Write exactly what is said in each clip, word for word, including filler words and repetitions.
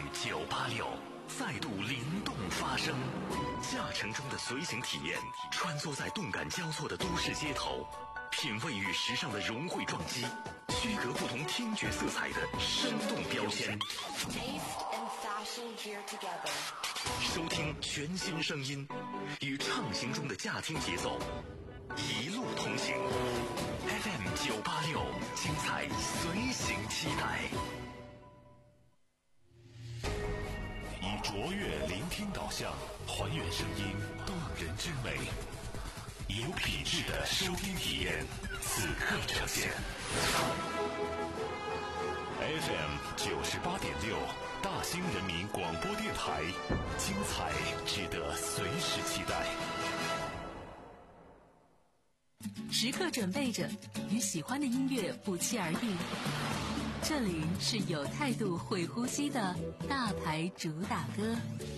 九八六再度灵动发声，驾乘中的随行体验，穿梭在动感交错的都市街头，品味与时尚的融汇撞击，区隔不同听觉色彩的生动标签。收听全新声音，与畅行中的驾听节奏，一路同行。F M 九八六，精彩随行期待。以卓越聆听导向，还原声音动人之美，有品质的收听体验，此刻呈现。F M 九十八点六，大兴人民广播电台，精彩值得随时期待。 时刻准备着，与喜欢的音乐不期而遇。这里是有态度会呼吸的大牌主打歌。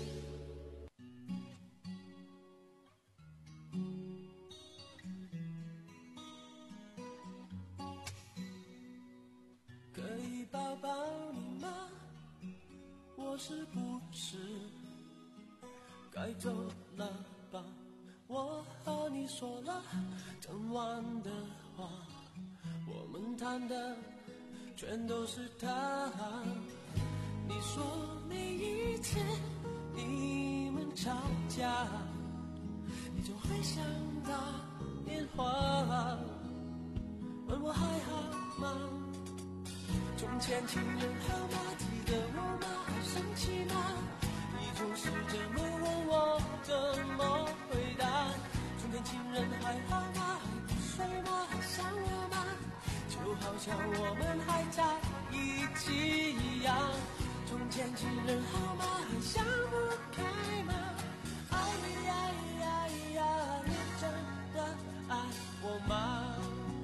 可以抱抱你吗？我是不是该走了吧？我和你说了整晚的话，我们谈的全都是他。你说每一次你们吵架，你就会想打电话问我还好吗？从前情人好吗？记得我吗？生气吗？你就是这么问我，怎么回答？从前情人还好吗？还不睡吗？还想我吗？就好像我们还在一起一样。从前情人好吗？还想不开吗？哎呀呀呀，你真的爱我吗？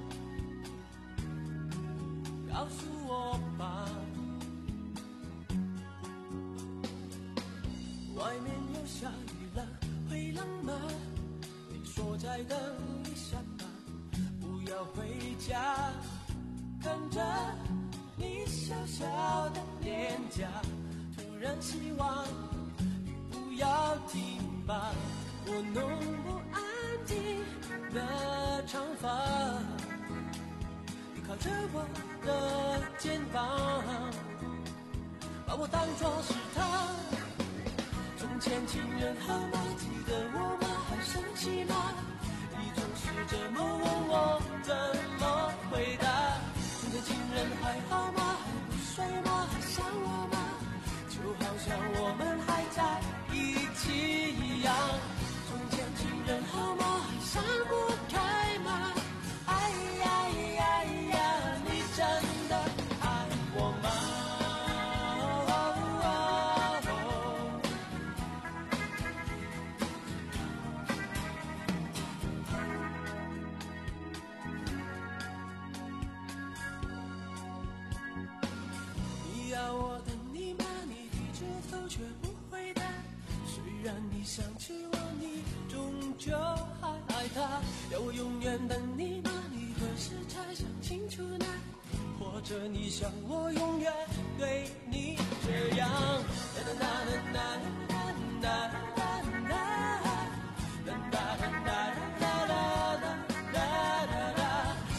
告诉我吧。外面又下雨了，会冷吗？你说再等一下吧，不要回家。看着你小小的脸颊，突然希望雨不要停吧。我弄不安静的长发，你靠着我的肩膀，把我当作是他。从前情人好吗？记得我吗？还生气吗？你总是这么问我，怎么回答？从前情人还好吗？还不睡吗？还想我吗？就好像我们还在一起一样。从前情人好吗？还想不开吗？哎呀呀呀，你真的爱我吗？你想起我，你终究还爱他。要我永远等你吗？你何时才想清楚呢？或者你想我永远对你这样？哒哒哒哒哒哒哒哒哒哒哒哒哒。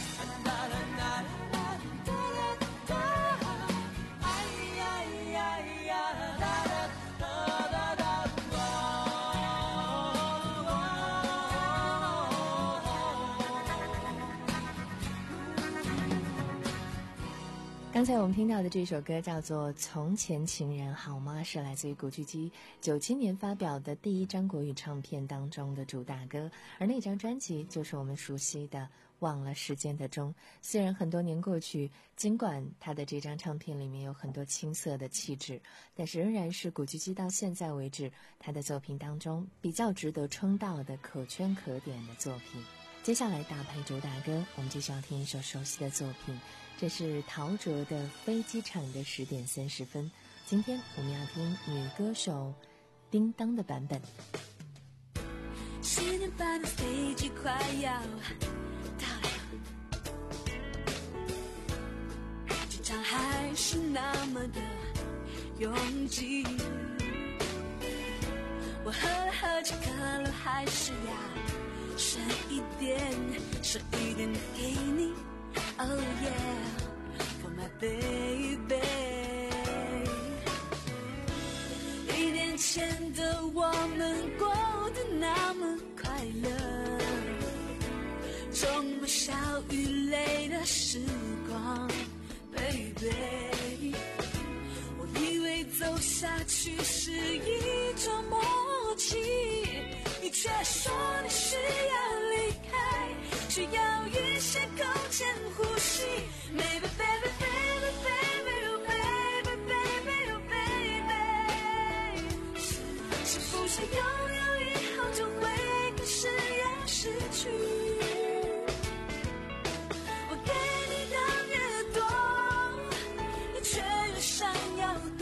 刚才我们听到的这首歌叫做《从前情人好吗》，是来自于古巨基九七年发表的第一张国语唱片当中的主打歌，而那张专辑就是我们熟悉的《忘了时间的钟》。虽然很多年过去，尽管他的这张唱片里面有很多青涩的气质，但是仍然是古巨基到现在为止他的作品当中比较值得称道的可圈可点的作品。接下来大牌主打歌，我们继续要听一首熟悉的作品，这是陶喆的《飞机场的十点三十分》。今天我们要听女歌手叮当的版本。 十点半的飞机快要到了，机场还是那么的拥挤。我喝了喝着可乐，还是要剩一点，剩一点给你。Oh yeah, for my baby。一年前的我们过得那么快乐，充满笑与泪的时光 ，baby。我以为走下去是一种默契，你却说你需要离开，需要一些空间呼吸。Baby baby baby baby oh baby baby oh baby， 是不是拥有以后就会开始要失去？我给你的越多，你却越想要多，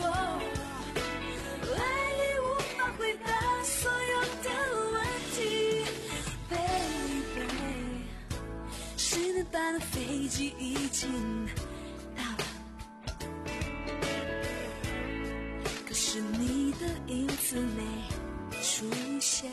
爱已无法回答所有的问题 ，baby。十点半的飞机已经到了，可是你的影子没出现。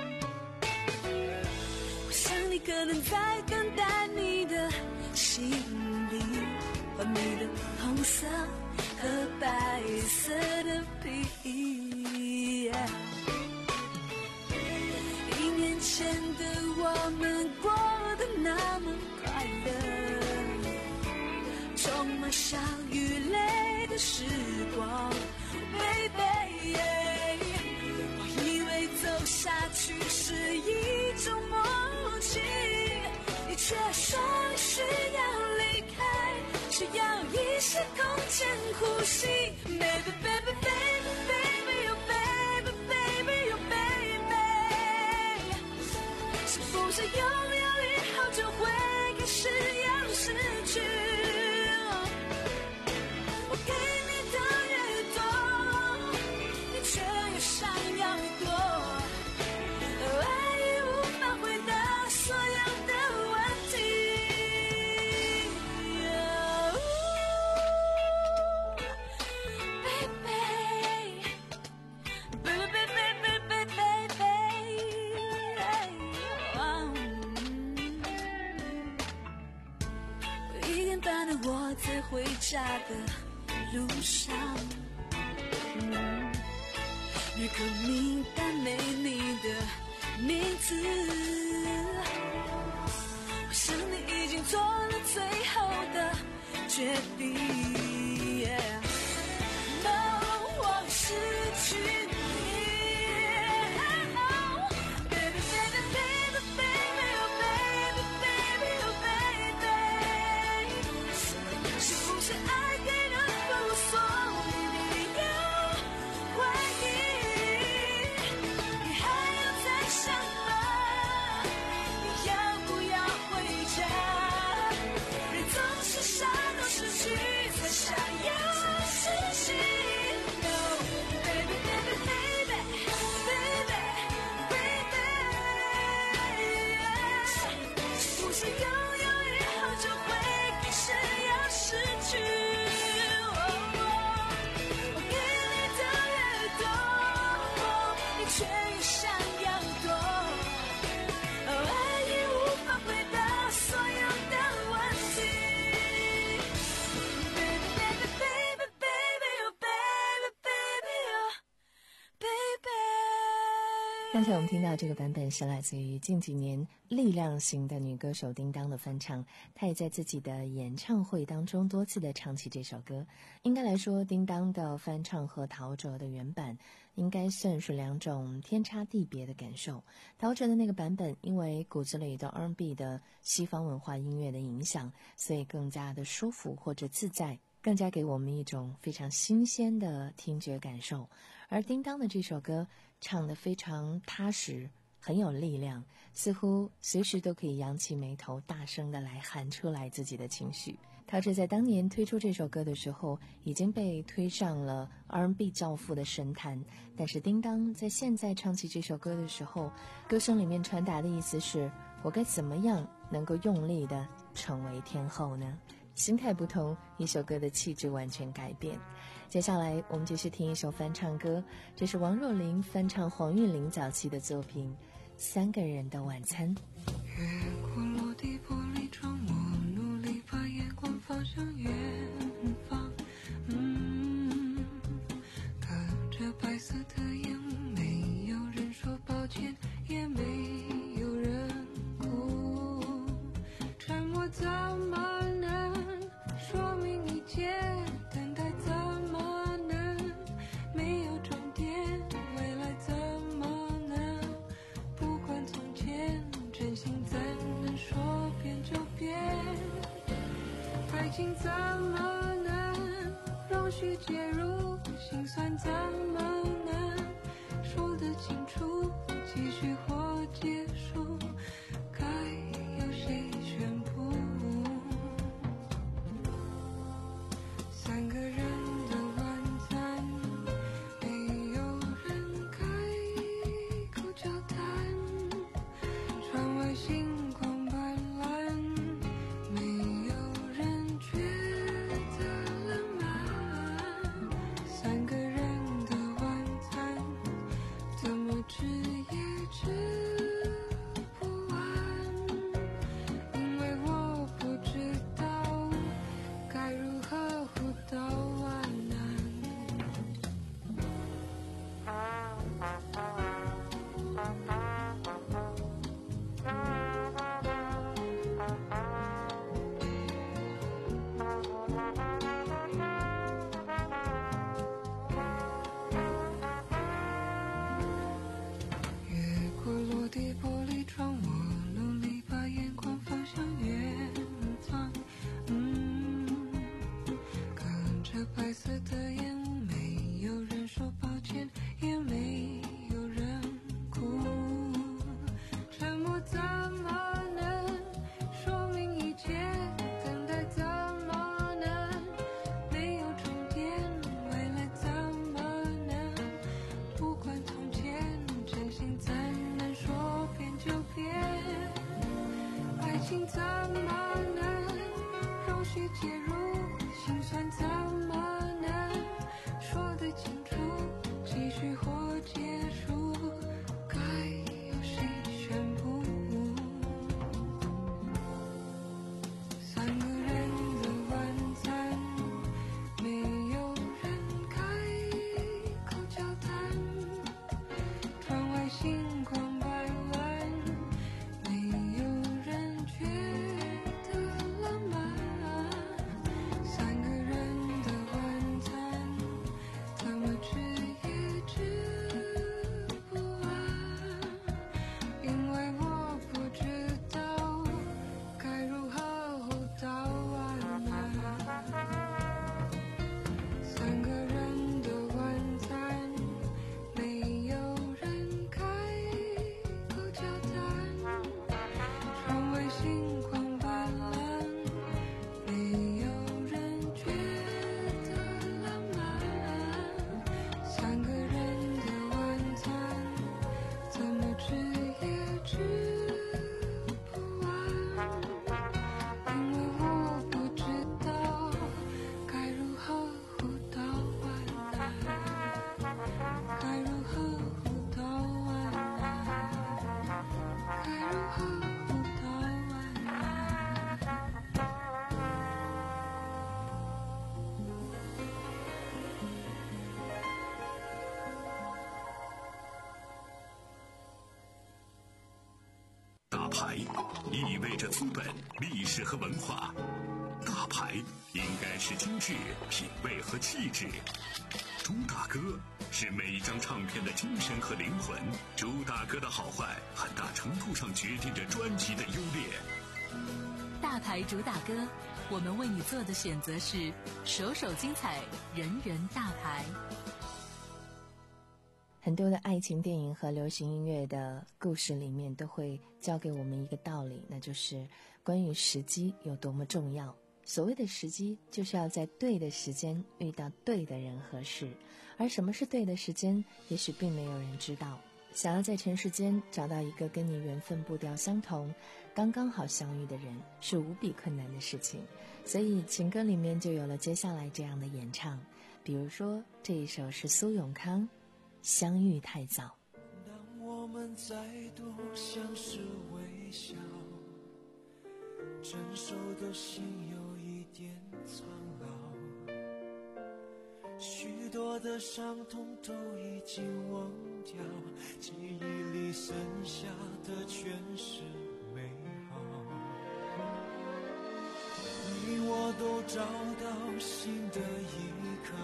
我想你可能在等待你的行李，换你的红色和白色的皮衣。一年前的我们过得那么快乐，充满笑与泪的时光 ，baby。我以为走下去是一种默契，你却说你需要离开，需要一些空间呼吸。Baby baby baby baby oh baby baby oh baby， 是不是拥有以后就会开始要失去？我给你的越多，你却越想要多，爱已无法回答所有的问题。一点半的我在回家的路上，嗯，旅客名单没你的名字，我想你已经做了最后的决定。Yeah. No， 我失去你。Oh, baby, baby, baby, baby, oh baby, baby, oh baby， 是不是爱给人不所以有怀疑？你还要再想吗？你要不要回家？人总是傻到失去才想要实现。No, baby, baby, baby, baby, baby， 是不是拥有以后就会开始要失去？我给你的越多，你却越想要多，爱已无法回答所有的问题。Baby, baby, baby, baby, oh baby, baby, oh baby。 刚才我们听到这个版本是来自于近几年力量型的女歌手叮当的翻唱，她也在自己的演唱会当中多次的唱起这首歌。应该来说，叮当的翻唱和陶喆的原版应该算是两种天差地别的感受。陶喆的那个版本因为骨子里的 R and B 的西方文化音乐的影响，所以更加的舒服或者自在，更加给我们一种非常新鲜的听觉感受。而叮当的这首歌唱得非常踏实，很有力量，似乎随时都可以扬起眉头，大声地来喊出来自己的情绪。陶喆在当年推出这首歌的时候，已经被推上了 R and B 教父的神坛，但是叮当在现在唱起这首歌的时候，歌声里面传达的意思是，我该怎么样能够用力地成为天后呢？心态不同，一首歌的气质完全改变。 接下来我们继续听一首翻唱歌，这是王若琳翻唱黄韵玲早期的作品《三个人的晚餐》。 越过落地玻璃窗，我努力把眼光放向远方，嗯，隔着白色的烟雾，没有人说抱歉，也没有人哭，沉默怎么能说明一切，等待怎么能没有终点，未来怎么能不管从前，真心怎能说变就变，爱情怎么能容许介入，心酸怎么能说得清楚，继续或结束，该由谁宣布，三个人的晚餐，没有人开口交谈，窗外星光斑斓，没有人觉得浪漫，三个人的晚餐，怎么吃也吃不完，因为我不知道该如何互道晚安。越过落地玻璃窗，我努力把眼光放向远方，嗯，隔着白色的烟雾，没有人说抱歉，也没有人哭，沉默怎么能说明一切，等待怎么能没有终点，未来怎么能不管从前，真心怎能说变就变，爱情怎么能容许介入，心酸怎么能说得清楚，继续或结束，该由谁宣布，三个人的晚餐，没有人开口交谈，窗外星光斑斓，没有人觉得浪漫，三个人的晚餐，怎么吃也吃不完，因为我不知道该如何互道晚安，三个人的晚餐，没有人开口交谈，窗外星光斑斓，没有人觉得浪漫，三个人的晚餐，怎么吃也吃不完，因为我不知道该如何互道晚安，该如何互道晚安，该如何互道晚安。 大牌意味着资本、历史和文化，大牌应该是精致、品味和气质。朱大哥是每一张唱片的精神和灵魂，朱大哥的好坏很大程度上决定着专辑的优劣。 大牌主打歌，我们为你做的选择是首首精彩，人人大牌。 很多的爱情电影和流行音乐的故事里面都会教给我们一个道理，那就是关于时机有多么重要。所谓的时机，就是要在对的时间遇到对的人和事，而什么是对的时间，也许并没有人知道。想要在尘世间找到一个跟你缘分步调相同、刚刚好相遇的人，是无比困难的事情。所以情歌里面就有了接下来这样的演唱。 比如说这一首是苏永康《相遇太早》。 当我们再度相视微笑，成熟的心有一点苍老，许多的伤痛都已经忘掉，记忆里剩下的全是美好。你我都找到新的依靠，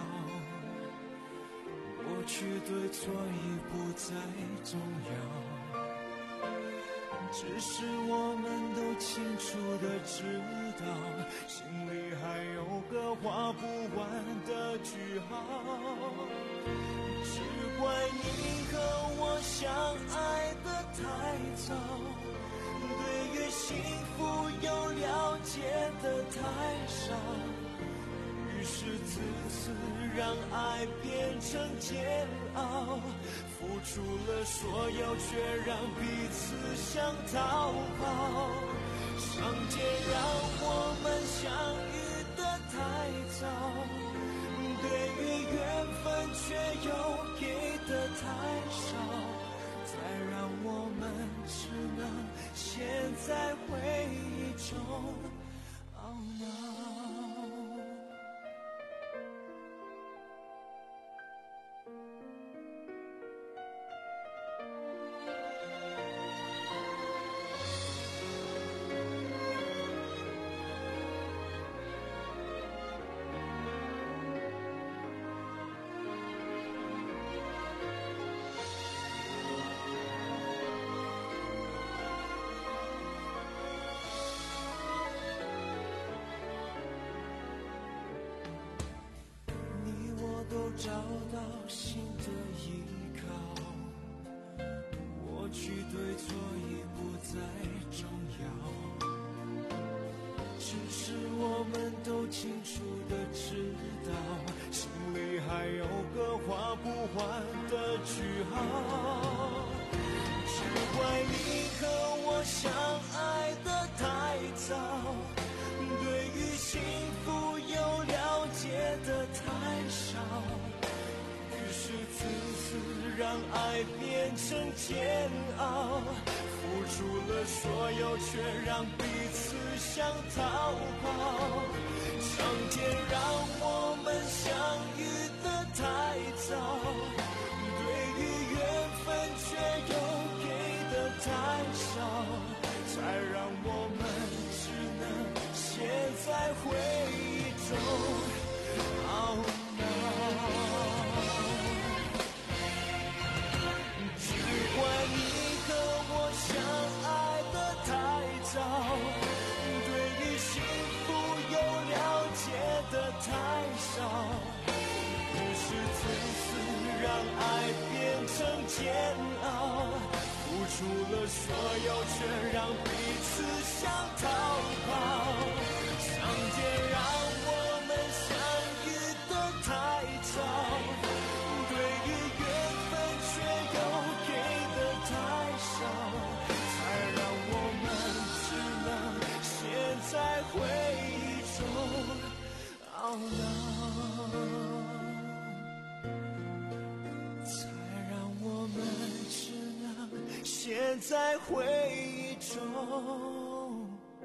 过去对错已不再重要，只是我们都清楚地知道，心里还有个画不完的句号。只怪你和我相爱的太早，对于幸福有了解的太少，于是自此让爱变成煎熬，付出了所有却让彼此想逃跑。上天让我们相遇的太早，对于缘分却又给的太少，才让我们只能陷在回忆中懊恼。都找到新的依靠，过去对错已不再重要，只是我们都清楚地知道，心里还有个画不完的句号。只怪你和我相爱的太早，对于幸福有了解的太少，于是自此让爱变成煎熬，付出了所有却让彼此想逃跑。上天让我们相遇的太早，对于缘分却又给的太少，才让我们只能陷在回忆中懊恼。只怪你和我相爱的太早，对于幸福有了解的太少，于是自此让爱变成煎熬，付出了所有却让彼此想逃跑。上天让我们相遇的太早，对于缘分却又给的太少，才让我们只能陷在回忆中懊恼，才让我们只能陷在回忆中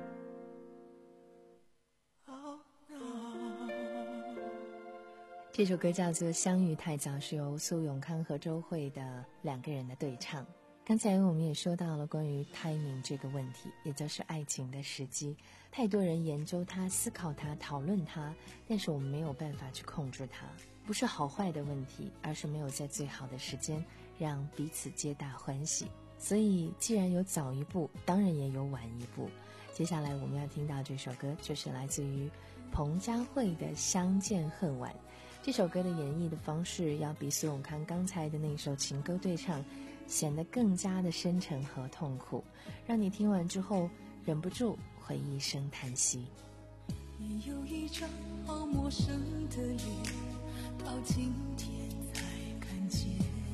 懊恼。 这首歌叫做《相遇太早》，是由苏永康和周蕙的两个人的对唱。刚才我们也说到了关于 timing 这个问题，也就是爱情的时机。太多人研究它、思考它、讨论它，但是我们没有办法去控制它。不是好坏的问题，而是没有在最好的时间让彼此皆大欢喜。所以既然有早一步，当然也有晚一步。接下来我们要听到这首歌，就是来自于彭佳慧的《相见恨晚》。这首歌的演绎的方式要比苏永康刚才的那首情歌对唱显得更加的深沉和痛苦，让你听完之后忍不住会一声叹息。 你有一张好陌生的脸，到今天才看见，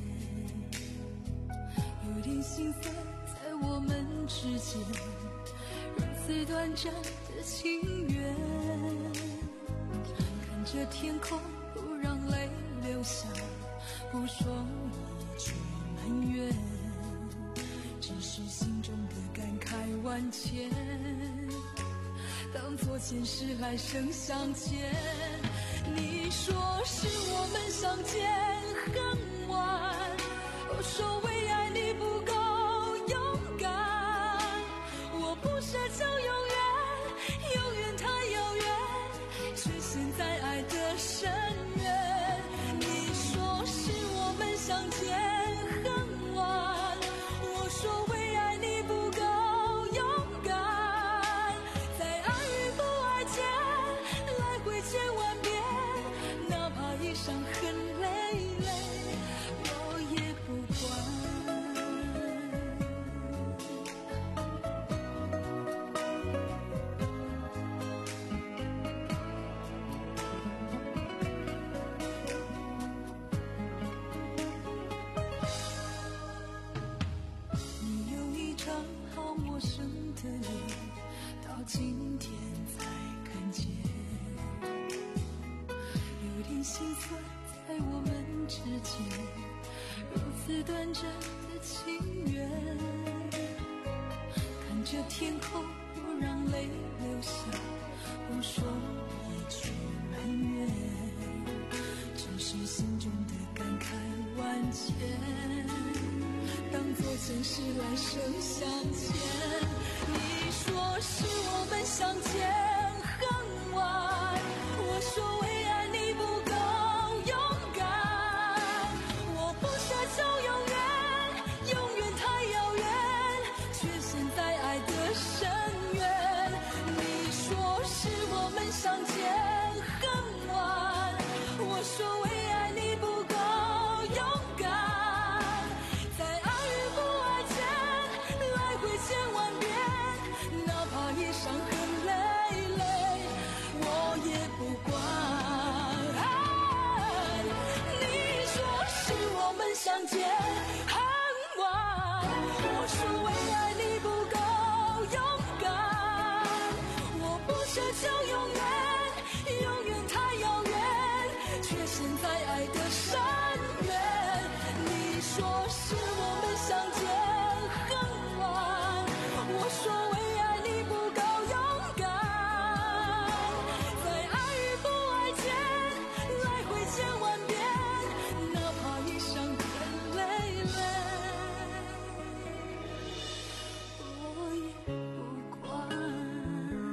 有点心酸在我们之间，如此短暂的情缘，看着天空不让泪不说一句埋怨，只是心中的感慨万千，当作前世来生相欠。你说是我们相见恨晚，我说为爱你不够勇敢，我不奢求永远，永远太遥远，却陷在爱的深渊。你说是我们相见恨晚，我说为爱你不够勇敢，在爱与不爱间来回千万遍，哪怕一伤痕累累，我也不管。你有一张好陌生的脸，到今天才看见，有点心酸在我们之间，如此短暂的情缘。看着天空，我让泪流下，不说一句埋怨，只是心中的感慨万千，当作前世来生相欠。你说是我们相见恨晚，我说为爱你不够勇敢，我不奢求永远，永远太遥远，却陷在爱的深渊。你说是我们相见恨晚，我说为爱你不够勇敢，在爱与不爱间来回千万遍，哪怕一伤痕累累，我也不管。你说是我们相见恨晚，我说为爱你不够勇敢，我不奢求永远，永远太遥远，却陷在爱的深渊。你说是我们相见恨晚，我说为爱你不够勇敢，在爱与不爱间来回千万遍，哪怕一伤痕累累，我也不管。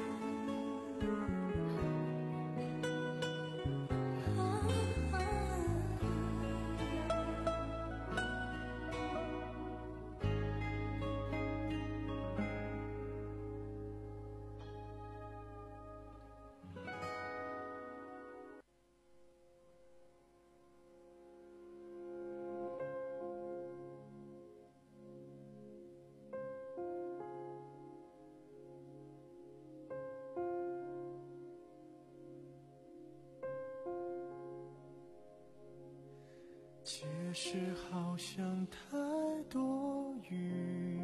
解释好像太多余，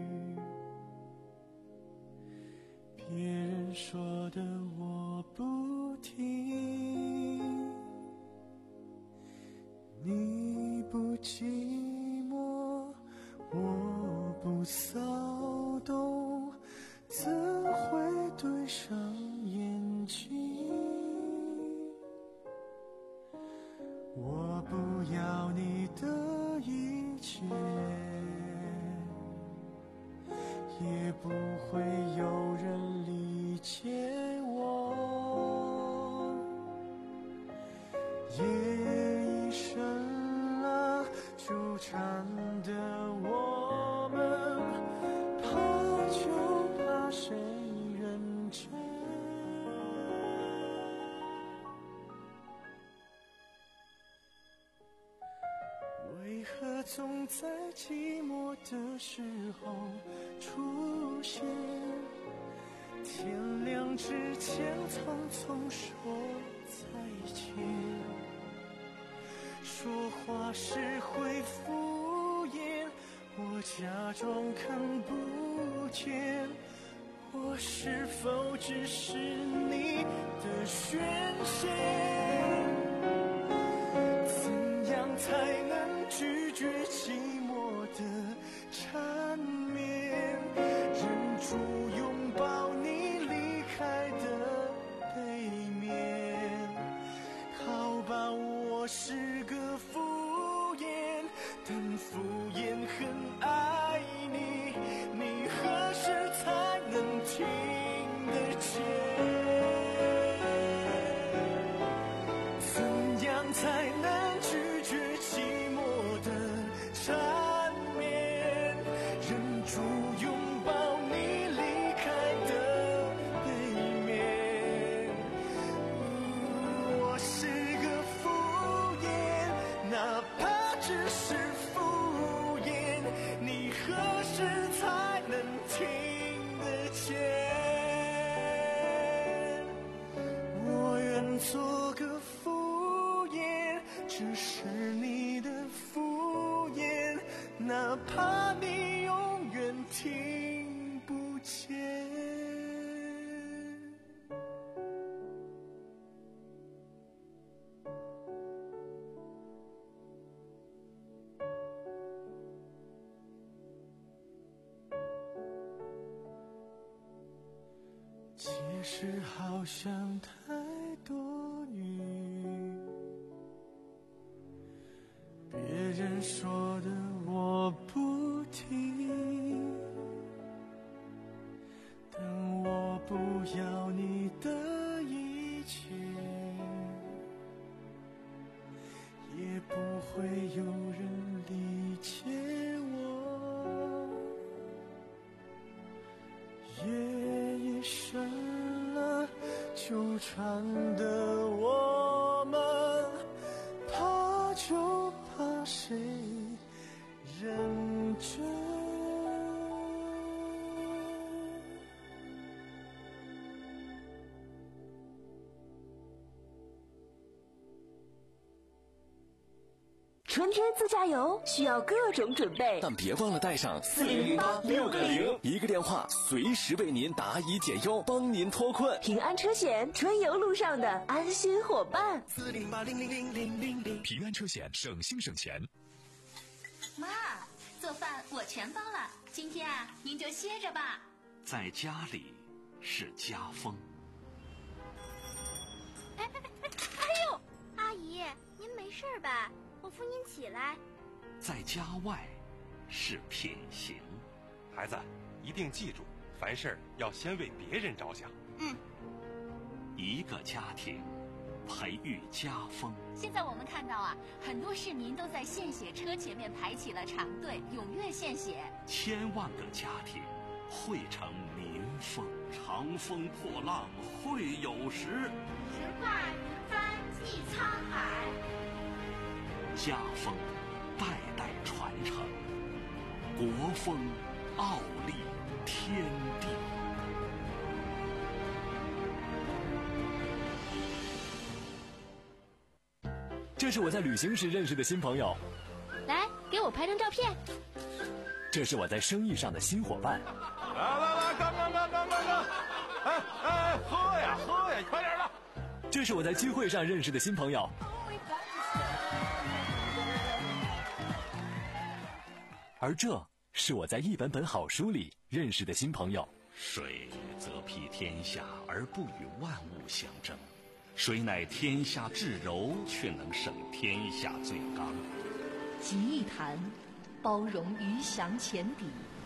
别人说的我不听，你不寂寞，我不骚动，怎会对上眼睛？我不要你的一切，也不会有人理解我。夜已深了，纠缠的我们，怕就怕谁认真。为何总在寂寞的时候出现？天亮之前匆匆说再见，说话时会敷衍，我假装看不见。我是否只是你的宣泄？怎样才能但敷衍很爱你，你何时才能听得见？怎样才能拒绝寂寞的缠绵，忍住拥抱你离开的背面？我是个敷衍，哪怕只是敷衍，你何时才能听得见？我愿做个敷衍，只是你的敷衍，哪怕你永远听不见。其实好像太多余，别人说的我不听，但我不要你的一切，也不会有人理解我。夜已深了，纠缠的我们，怕就怕谁认真。 春天自驾游需要各种准备， 但别忘了带上四零零八六个零，一个电话随时为您答疑解忧，帮您脱困。 平安车险，春游路上的安心伙伴。 四零八零零零零零零， 平安车险，省心省钱。 妈，做饭我全包了，今天啊，您就歇着吧。 在家里是家风。 哎哎哎哎呦，阿姨，您没事吧？我扶您起来。 在家外是品行。 孩子，一定记住，凡事要先为别人着想。 嗯。 一个家庭培育家风。 现在我们看到啊，很多市民都在献血车前面排起了长队，踊跃献血。 千万个家庭汇成民风。长风破浪会有时， 直挂云帆济沧海。 家风代代传承，国风傲立天地。 这是我在旅行时认识的新朋友， 来，给我拍张照片。 这是我在生意上的新伙伴。 来来来，干干干干干干！哎哎，喝呀喝呀，快点的！ 这是我在聚会上认识的新朋友。而这是我在一本本好书里认识的新朋友。 水则披天下而不与万物相争，水乃天下至柔，却能胜天下最刚。 集一坛，包容鱼翔浅底；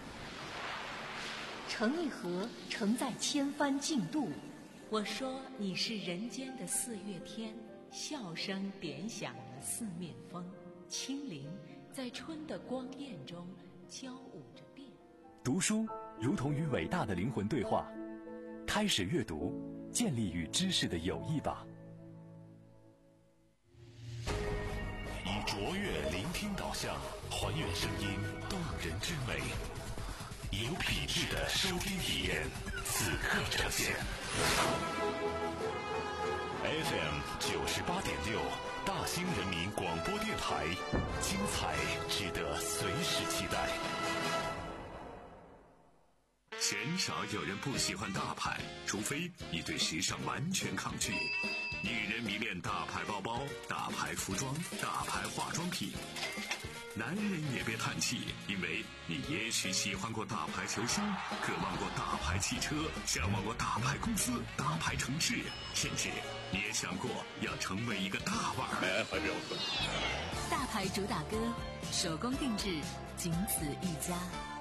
盛一盒，承载千帆竞渡。我说你是人间的四月天，笑声点响了四面风，清灵在春的光艳中交舞着变。 读书如同与伟大的灵魂对话，开始阅读，建立与知识的友谊吧。 以卓越聆听导向，还原声音动人之美，有品质的收听体验，此刻呈现。F M 九十八点六，大兴人民广播电台，精彩值得随时期待。鲜少有人不喜欢大牌，除非你对时尚完全抗拒。女人迷恋大牌包包、大牌服装、大牌化妆品。男人也别叹气，因为你也许喜欢过大牌球星，渴望过大牌汽车，向往过大牌公司、大牌城市，甚至你也想过要成为一个大腕儿。 大牌拍主打歌，手工定制，仅此一家。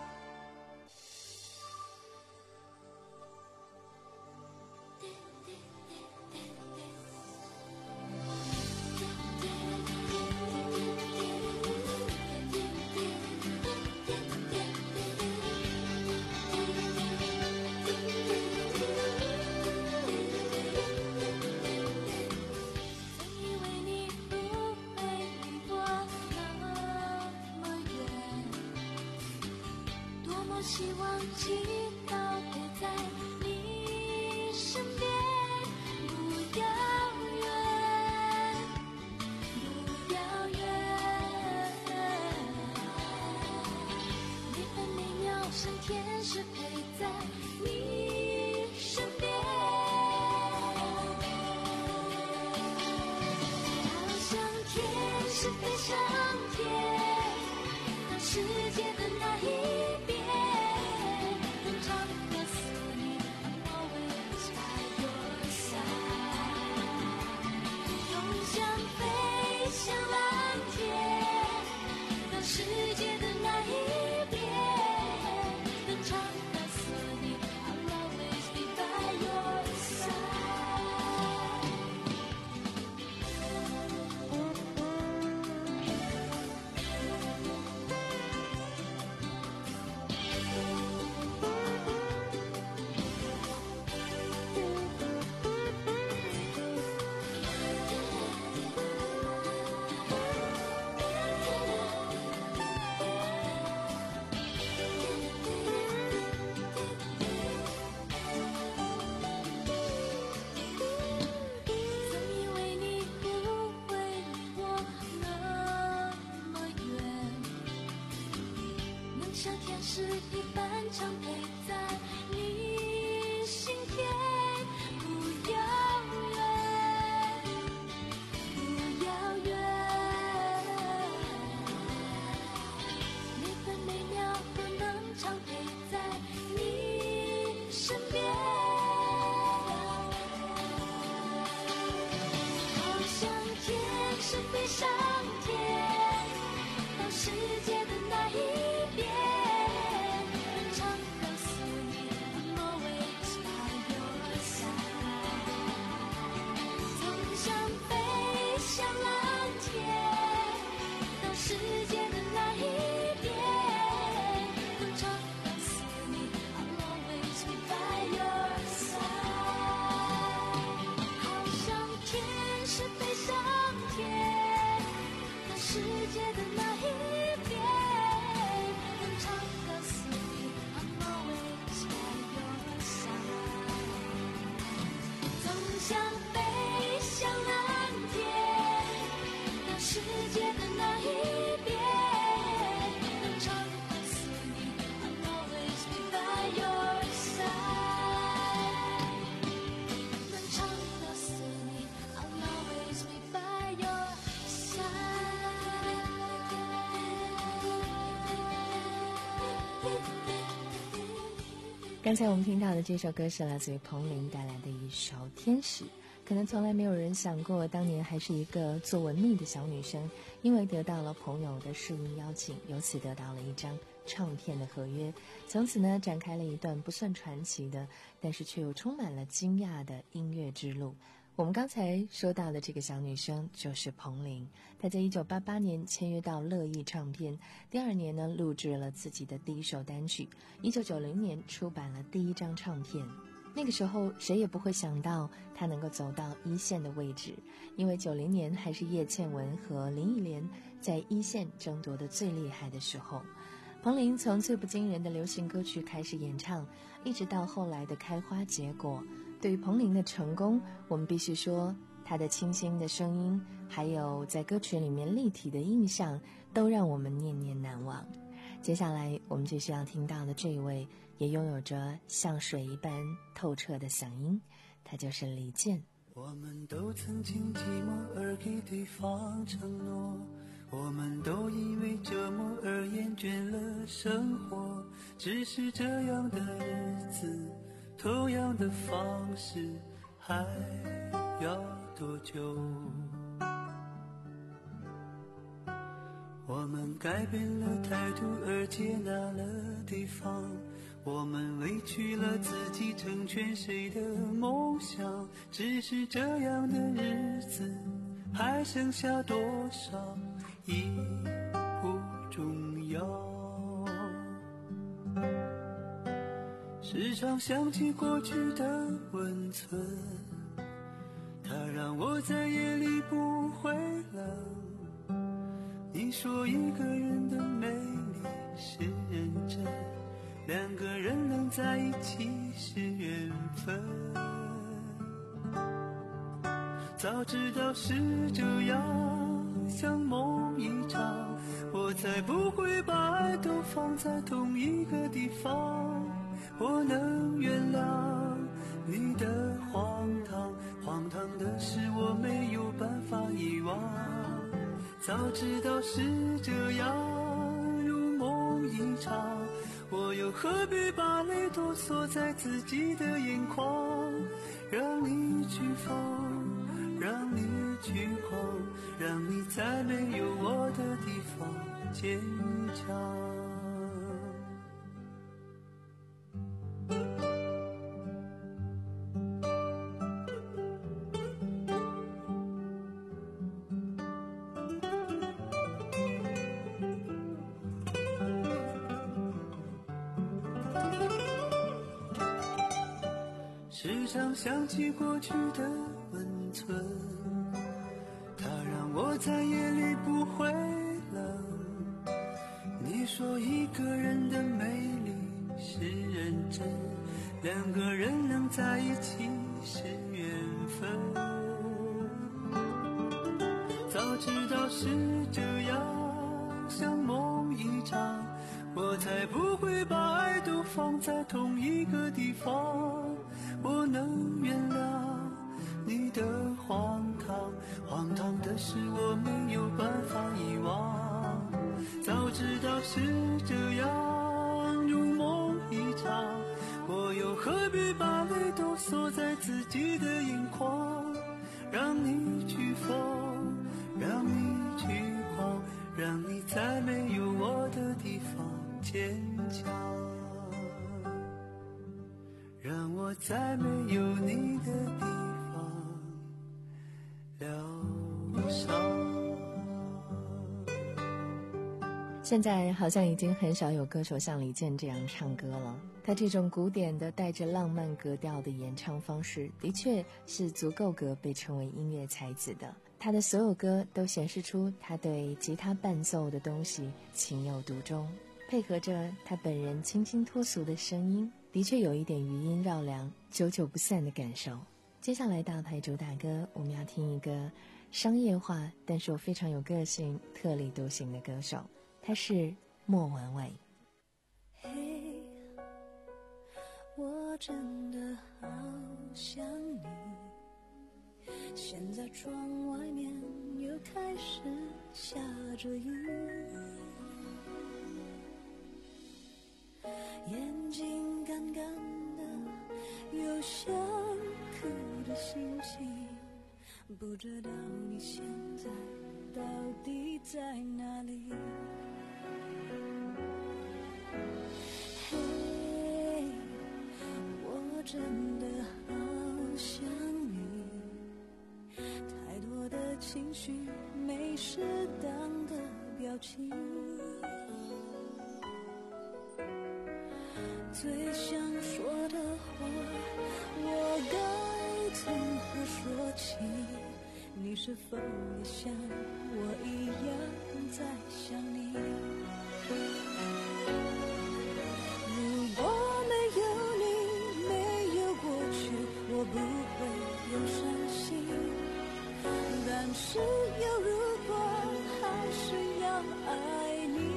希望祈祷陪在你身边，不遥远，不遥远。每分每秒像天使陪在你身边，好像天使飞上天，到世界的那一边。像蓝天，到世界的那一边，能唱到思念 I'll always be by your side。 像天使一般常陪在你心田，不遥远，不遥远。每分每秒都能常陪在你身边，好像天使飞上天，到世界的那一边。世界的那一边，能唱到思念 I'll always be by your side。 好像天使飞上天，到世界的那一边，能唱到思念 I'll always by your side。 总想飞向蓝天，到世界的那一边。 刚才我们听到的这首歌是来自于彭羚带来的一首《天使》。可能从来没有人想过，当年还是一个做文秘的小女生，因为得到了朋友的试音邀请，由此得到了一张唱片的合约，从此呢展开了一段不算传奇的，但是却又充满了惊讶的音乐之路。我们刚才说到的这个小女生就是彭羚，她在一九八八年签约到乐意唱片，第二年呢录制了自己的第一首单曲，一九九零年出版了第一张唱片。那个时候谁也不会想到她能够走到一线的位置，因为九零年还是叶倩文和林忆莲在一线争夺的最厉害的时候。彭羚从最不惊人的流行歌曲开始演唱，一直到后来的开花结果。对于彭羚的成功，我们必须说她的清新的声音，还有在歌曲里面立体的印象，都让我们念念难忘。接下来我们就需要听到的这一位，也拥有着像水一般透彻的嗓音，他就是李健。 我们都曾经寂寞而给对方承诺，我们都因为折磨而厌倦了生活，只是这样的日子，同样的方式，还要多久？ 我们改变了态度而接纳了对方，我们委屈了自己成全谁的梦想，只是这样的日子还剩下多少已不重要。时常想起过去的温存，它让我在夜里不会冷。你说一个人的美丽是认真，两个人能在一起是缘分。早知道是这样，像梦一场，我才不会把爱都放在同一个地方。我能原谅你的荒唐，荒唐的是我没有办法遗忘。早知道是这样，如梦一场，我又何必把泪都锁在自己的眼眶。让你去疯，让你去狂，让你在没有我的地方坚强。时常想起过去的温存，它让我在夜里不会冷。你说一个人的美丽是认真，两个人能在一起是缘分。早知道是这样，像梦一场，我才不会把爱都放在同一个地方。我能原谅你的荒唐，荒唐的是我没有办法遗忘。早知道是这样，如梦一场，我又何必把泪都锁在自己的眼眶。让你去疯，让你去狂，让你在没有我的地方坚强，让我在没有你的地方疗伤。 现在好像已经很少有歌手像李健这样唱歌了，他这种古典的带着浪漫格调的演唱方式的确是足够格被称为音乐才子的。他的所有歌都显示出他对吉他伴奏的东西情有独钟，配合着他本人清新脱俗的声音，的确有一点余音绕梁久久不散的感受。接下来大牌主打歌，我们要听一个商业化但是又非常有个性特立独行的歌手，他是莫文蔚。 嘿、hey, 我真的好想你，现在窗外面又开始下着雨，眼睛干干的，有想哭的心情，不知道你现在到底在哪里。嘿、hey, 我真的好想你，太多的情绪没适当的表情，最想说的话我该从何说起，你是否也像我一样在想你？如果没有你，没有过去，我不会有伤心，但是有如果还是要爱你。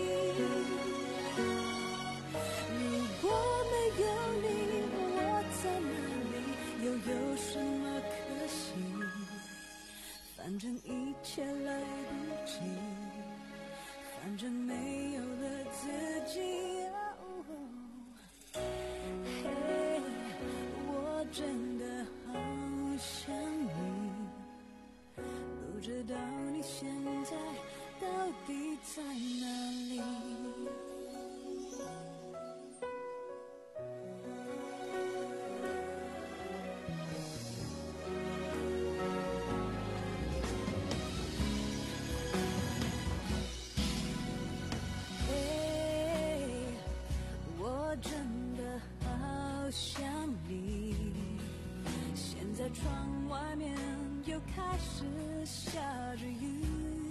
如果没有你，我在哪里，又有什么可惜？反正一切来不及，反正没有了自己。嘿、oh, 我真的好想你，不知道你现在到底在哪里？窗外面又开始下着雨，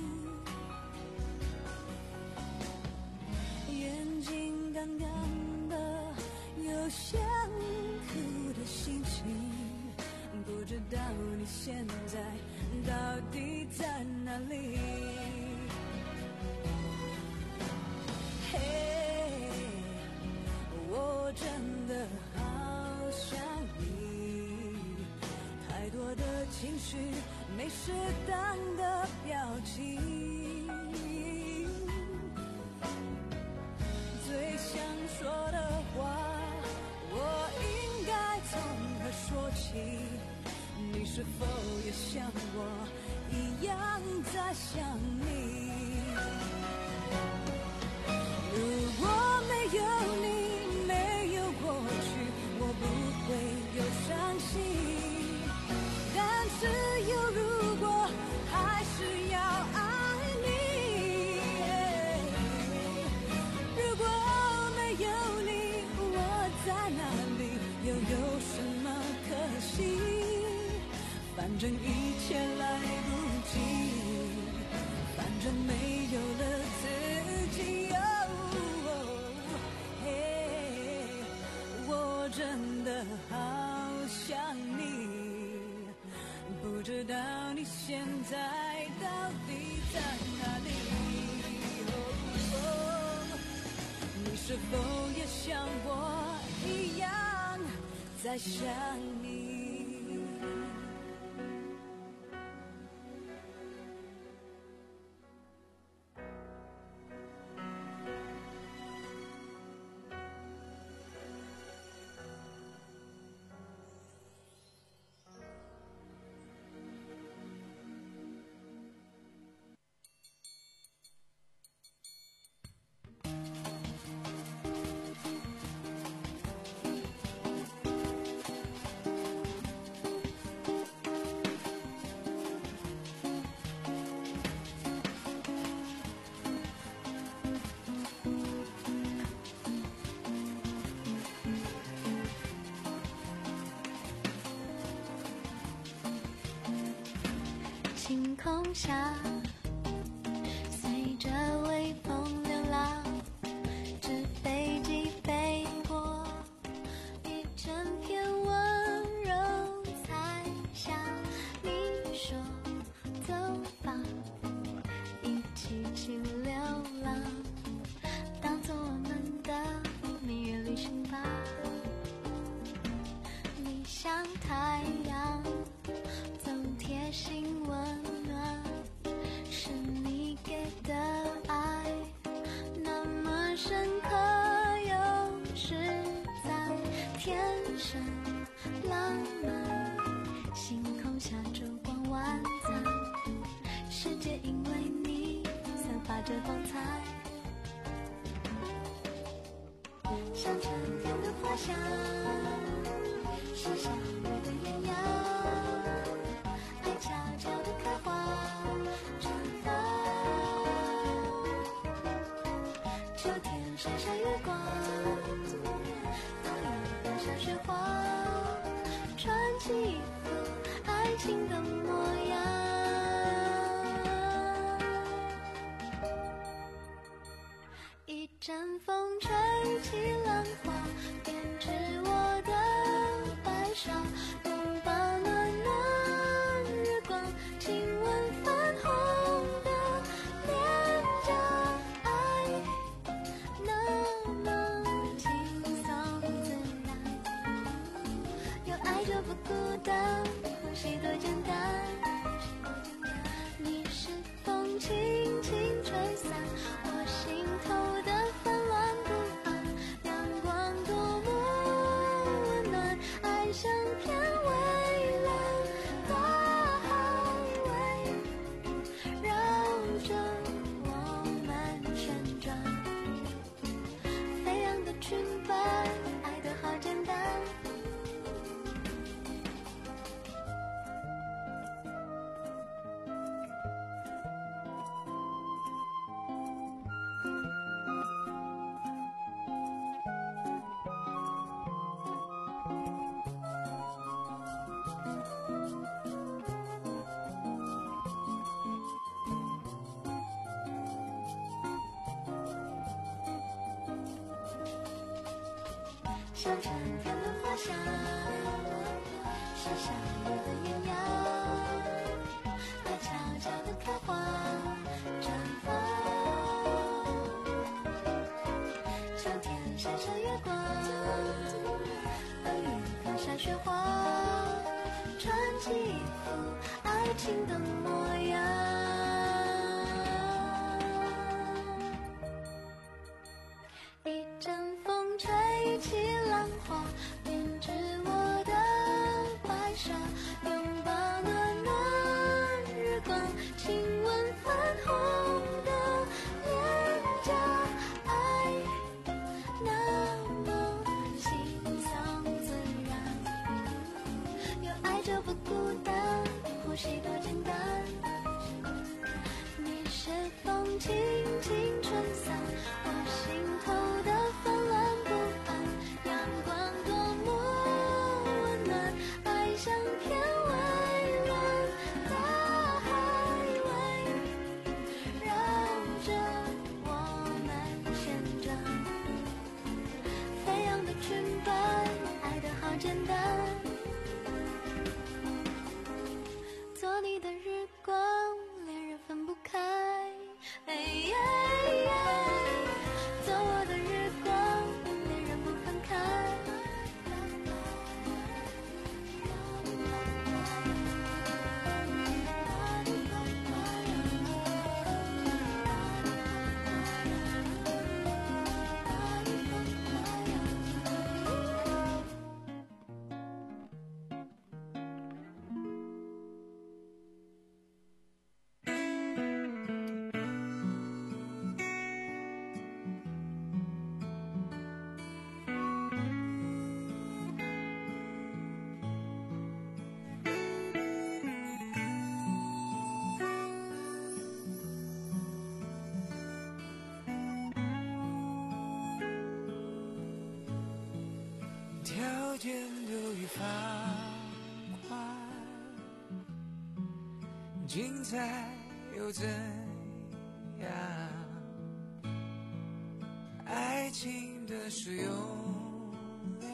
眼睛干干的，有想哭的心情，不知道你现在到底在哪里？嘿，我真的好想你，太多的情绪，没适当的表情，最想说的话，我应该从何说起？你是否也像我一样在想你？如果没有你，没有过去，我不会有伤心。但是有如果，还是要爱你。如果没有你，我在哪里，又有什么可惜？反正一切来不及，反正没有了自己。哦，嘿，我真的好想你，不知道你现在到底在哪里？哦，你是否也像我一样在想你？ 星空下，随着微风流浪，纸飞机飞过一整片温柔彩霞。你说走吧，一起去流浪，当作我们的蜜月旅行吧。你像太阳，总贴心温暖，是你给的爱，那么深刻又实在，天生浪漫。星空下烛光晚餐，世界因为你散发着光彩，像春天的花香，是夏日的艳阳，爱悄悄地刻画绽放。秋天晒晒月光，冬夜的小雪花，穿起一副爱情的模样。一阵风吹起浪花，编织我的白纱，拥抱暖暖日光，亲吻泛红的脸颊，爱那么轻松自然，有爱就不孤单，呼吸多简单。你是风轻轻吹散我心头的纷乱不安，阳光多么温暖，爱像片蔚蓝大海围绕着我们像春天的花香，是相遇的鸳鸯，它悄悄地开花绽放。秋天闪闪月光，等雨放下雪花，穿起一副爱情的模样。一阵风吹起浪花，编织我的白纱，拥抱暖暖日光，亲吻泛红的脸颊，爱那么轻松自然，有爱就不孤单，呼吸多简单。你是风轻轻吹散我心头的纷乱不安，阳光多么温暖，爱像片蔚蓝大海围绕着我们旋转，飞扬的裙摆，爱得好简单，做你的日光，恋人分不开。哎耶耶，做我的日光，恋人不分开。 条件都已放宽，精彩又怎样？爱情的使用量，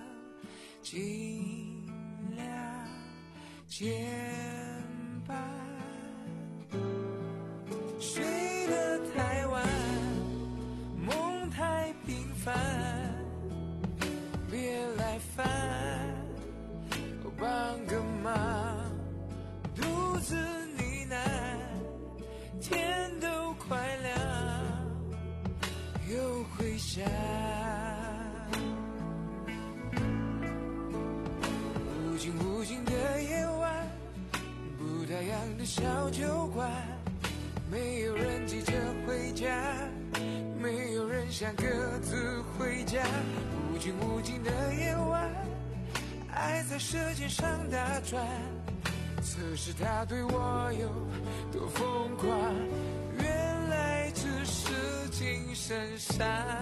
尽量减半。睡得太晚，梦太平凡，别来烦，帮个忙，独自呢喃，天都快亮，又回想。无尽无尽的夜晚，不打烊的小酒馆，没有人急着回家，没有人想各自回家。无尽无尽的夜晚，爱在舌尖上打转，测试他对我有多疯狂，原来只是精神上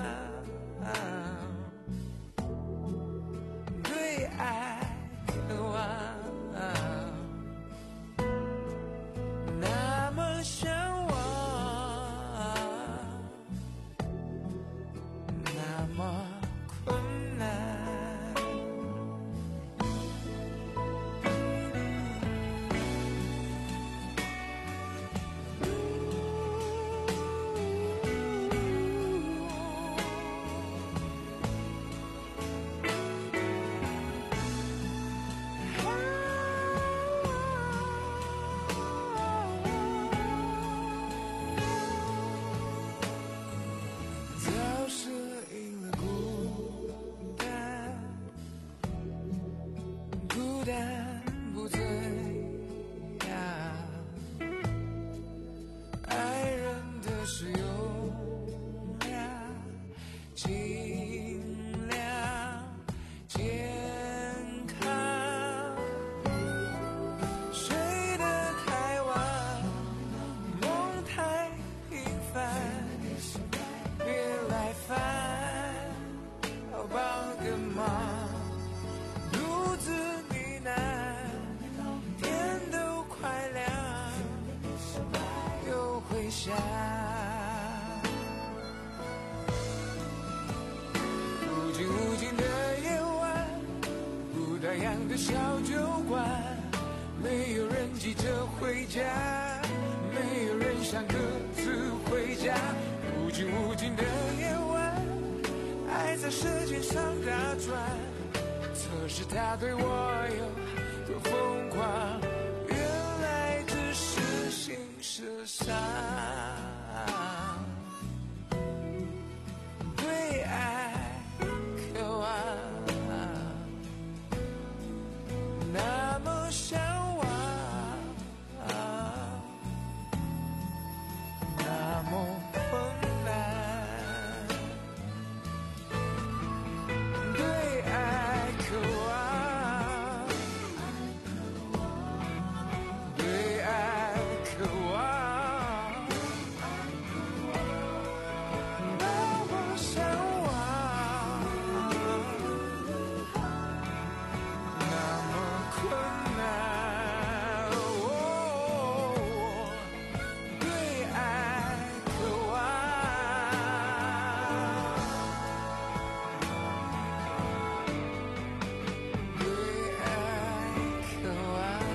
对爱渴望，那么向往，那么困难。早适应了孤单，孤单不醉呀，爱人的使用量，尽量健康。睡得太晚，梦太平凡，别来烦，帮个忙，独自呢喃。 管，没有人急着回家，没有人想各自回家。无尽无尽的夜晚，爱在舌尖上打转，测试他对我有多疯狂，原来只是心事上对爱渴望，那么向往，那么困难，对爱渴望，对爱渴望，那么向往，那么困难，哦，对爱渴望，对爱渴望。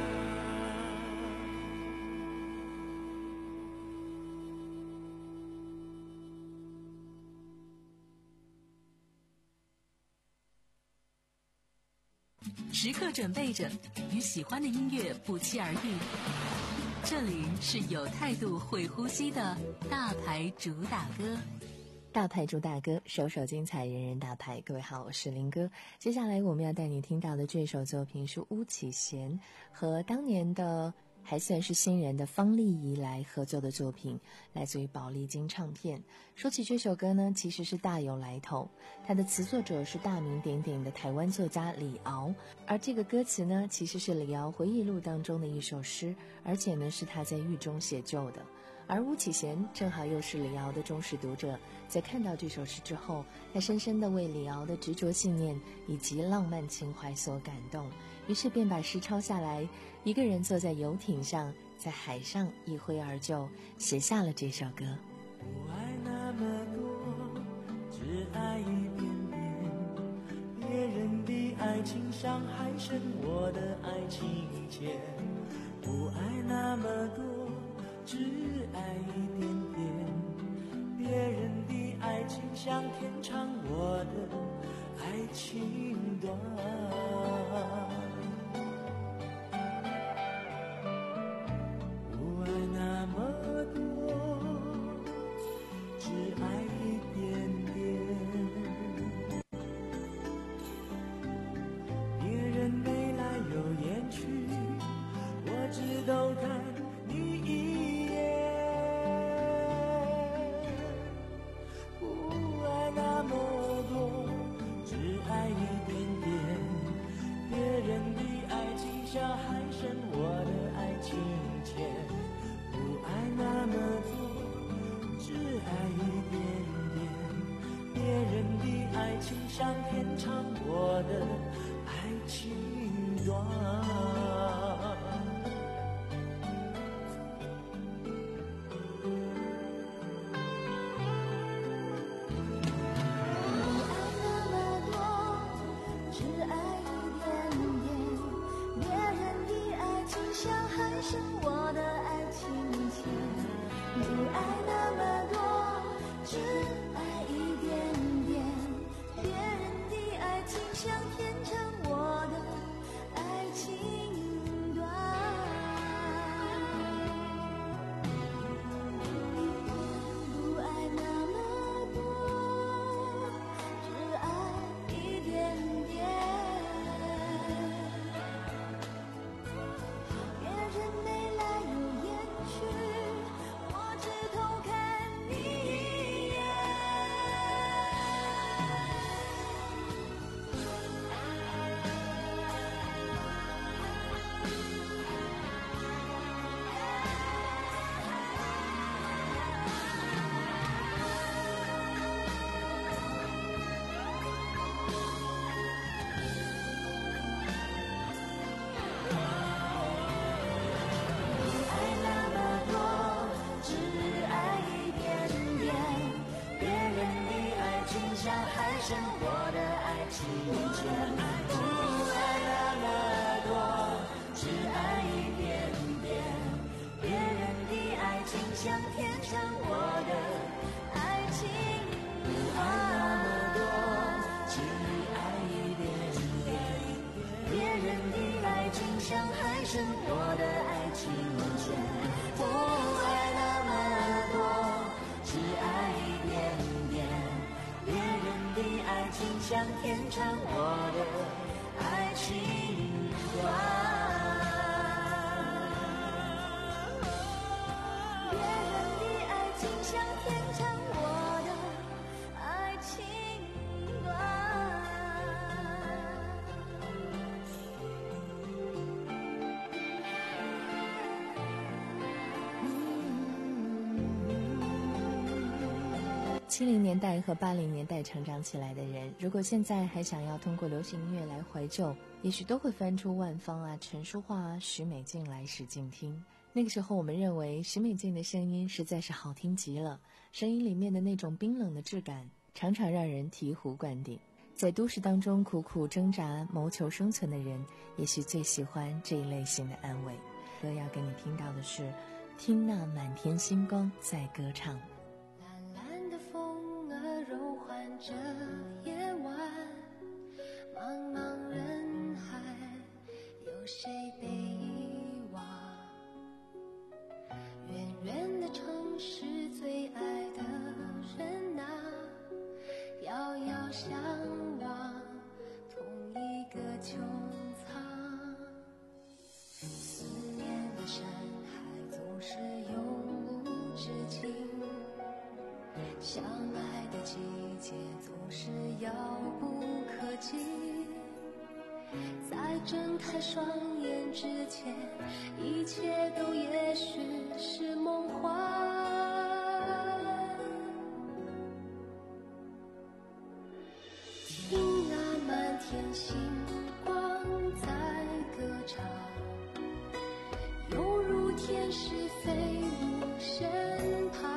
时刻准备着，与喜欢的音乐不期而遇。这里是有态度、会呼吸的大牌主打歌。 大牌主打歌，首首精彩，人人大牌。各位好，我是林哥。接下来我们要带你听到的这首作品是巫启贤和当年的还算是新人的方丽仪来合作的作品，来自于宝丽金唱片。说起这首歌呢，其实是大有来头，它的词作者是大名鼎鼎的台湾作家李敖，而这个歌词呢，其实是李敖回忆录当中的一首诗，而且呢是他在狱中写就的。而巫启贤正好又是李敖的忠实读者，在看到这首诗之后，他深深地为李敖的执着信念以及浪漫情怀所感动，于是便把诗抄下来，一个人坐在游艇上，在海上一挥而就，写下了这首歌。 不爱那么多，只爱一点点，别人的爱情伤害胜我的爱情浅。不爱那么多，只爱一点点，别人的爱情像天长，我的爱情短。不爱那么多，只爱一点点，别人眉来有眼去，我只懂看你一眼。不爱那么多，只爱一点点，别人的爱情像海深，我的爱情浅。不爱那么多，只爱一点点，别人的爱情像天长，我的爱情短。深我的爱情浅，不爱那么多， 向天长，我的爱情不爱那么多，只爱一点点。 别人的爱情像海深，我的爱情浅。不爱那么多，只爱一点点。别人的爱情像天长，我的爱情短。别人的爱情像天长，我的爱情短。 七零年代和八零年代成长起来的人，如果现在还想要通过流行音乐来怀旧，也许都会翻出万芳啊、陈淑桦啊、许美静来使劲听。那个时候我们认为许美静的声音实在是好听极了，声音里面的那种冰冷的质感常常让人醍醐灌顶。在都市当中苦苦挣扎谋求生存的人，也许最喜欢这一类型的安慰。歌要给你听到的是听那满天星光在歌唱。 柔环着夜晚，茫茫人海，有谁被遗忘？远远的城市，最爱的人啊，遥遥相望，同一个穹苍。思念的山海总是永无止境，相爱的季节总是遥不可及，在睁开双眼之前，一切都也许是梦幻。听那满天星光在歌唱，犹如天使飞入身旁。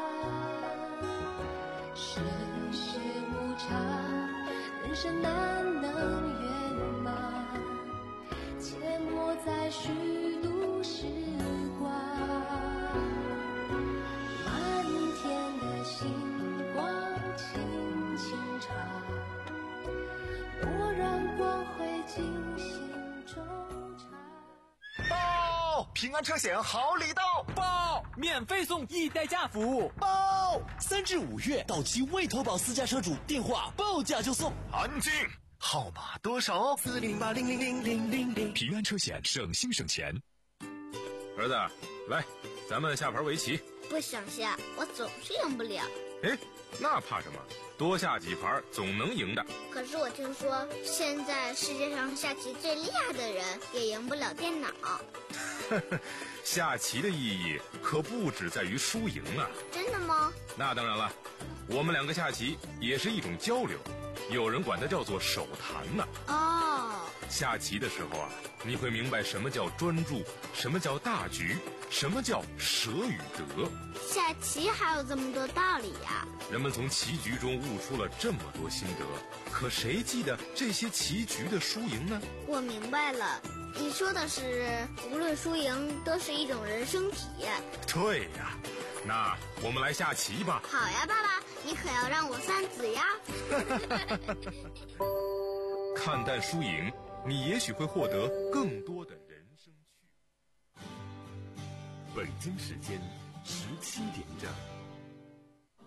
世事无常，人生难能圆满，阡陌在虚度时光。满天的星光轻轻唱，多让光辉进心中插。 报！平安车险好礼到！ 报！免费送一代驾服务！ 报！三至五月到期未投保私家车主，电话报价就送。安静！号码多少？ 四零八零零零零零零。 平安车险，省心省钱。 儿子，来，咱们下盘围棋。 不想下，我总是赢不了。 哎，那怕什么？多下几盘总能赢的。 可是我听说，现在世界上下棋最厉害的人也赢不了电脑。 下棋的意义可不只在于输赢啊！ 真的吗？ 那当然了，我们两个下棋也是一种交流，有人管它叫做手谈呢。 哦， 下棋的时候啊，你会明白什么叫专注，什么叫大局，什么叫舍与得。 下棋还有这么多道理呀！ 人们从棋局中悟出了这么多心得，可谁记得这些棋局的输赢呢？ 我明白了，你说的是无论输赢都是一种人生体验。 对呀，那我们来下棋吧。 好呀，爸爸，你可要让我三子呀。 看淡输赢，你也许会获得更多的人生趣。 北京时间十七点整。